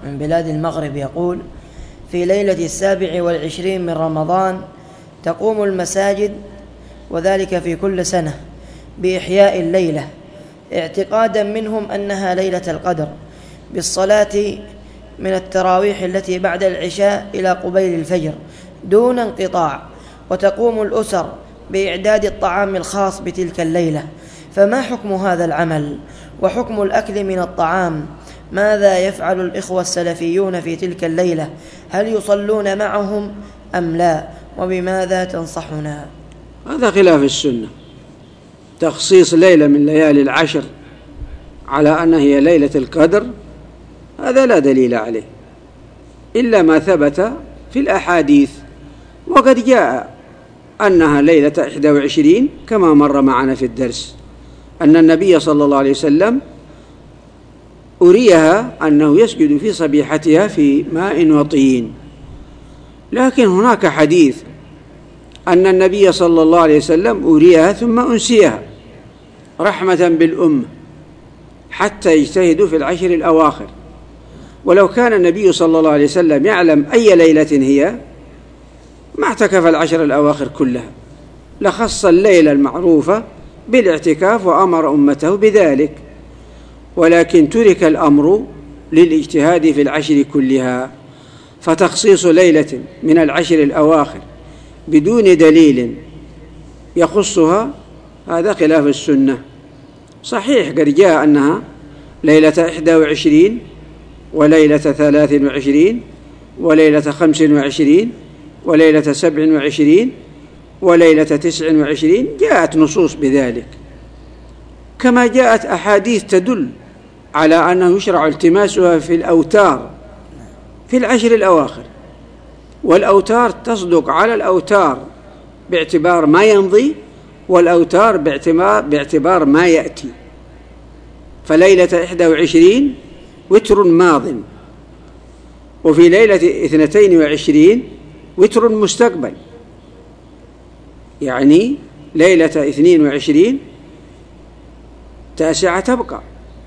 من بلاد المغرب يقول: في ليلة 27 من رمضان تقوم المساجد، وذلك في كل سنة، بإحياء الليلة اعتقادا منهم أنها ليلة القدر، بالصلاة من التراويح التي بعد العشاء إلى قبيل الفجر دون انقطاع، وتقوم الأسر بإعداد الطعام الخاص بتلك الليلة. فما حكم هذا العمل وحكم الأكل من الطعام؟ ماذا يفعل الإخوة السلفيون في تلك الليلة؟ هل يصلون معهم أم لا؟ وبماذا تنصحنا؟ هذا خلاف السنة. تخصيص ليلة من ليالي العشر على أنها هي ليلة القدر هذا لا دليل عليه إلا ما ثبت في الأحاديث، وقد جاء أنها ليلة 21 كما مر معنا في الدرس، أن النبي صلى الله عليه وسلم أريها أنه يسجد في صبيحتها في ماء وطين. لكن هناك حديث أن النبي صلى الله عليه وسلم أريها ثم أنسيها رحمة بالأمة حتى يجتهدوا في العشر الأواخر. ولو كان النبي صلى الله عليه وسلم يعلم أي ليلة هي ما اعتكف العشر الأواخر كلها، لخص الليلة المعروفة بالاعتكاف وأمر أمته بذلك، ولكن ترك الأمر للاجتهاد في العشر كلها. فتخصيص ليلة من العشر الأواخر بدون دليل يخصها هذا خلاف السنة. صحيح قد جاء أنها ليلة 21 وليلة 23 وليلة 25 وليلة 27 وليلة 29، جاءت نصوص بذلك، كما جاءت أحاديث تدل على أنه يشرع التماسها في الأوتار في العشر الأواخر، والأوتار تصدق على الأوتار باعتبار ما يمضي، والأوتار باعتبار ما يأتي. فليلة 21 وتر ماض، وفي ليلة 22 وتر مستقبل، يعني ليلة 22 تاسعة تبقى،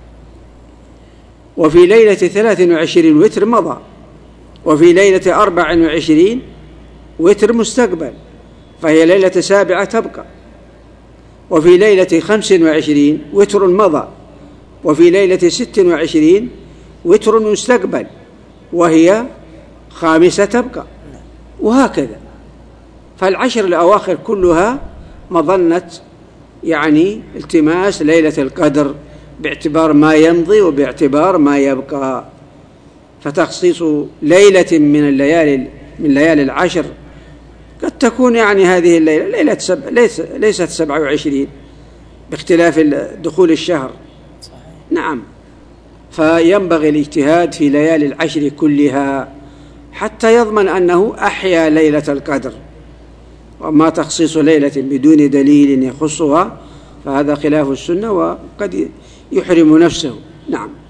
وفي ليلة 23 وتر مضى، وفي ليلة 24 وتر مستقبل فهي ليلة سابعة تبقى، وفي ليلة 25 وتر مضى، وفي ليلة 26 وتر مستقبل وهي خامسة تبقى، وهكذا. فالعشر الأواخر كلها مظنة يعني التماس ليلة القدر باعتبار ما يمضي وباعتبار ما يبقى. فتخصيص ليلة من ليالي العشر قد تكون يعني هذه الليلة ليست 27 باختلاف دخول الشهر. نعم، فينبغي الاجتهاد في ليالي العشر كلها حتى يضمن أنه أحيا ليلة القدر. وما تخصيص ليلة بدون دليل يخصها فهذا خلاف السنة وقد يحرم نفسه. نعم.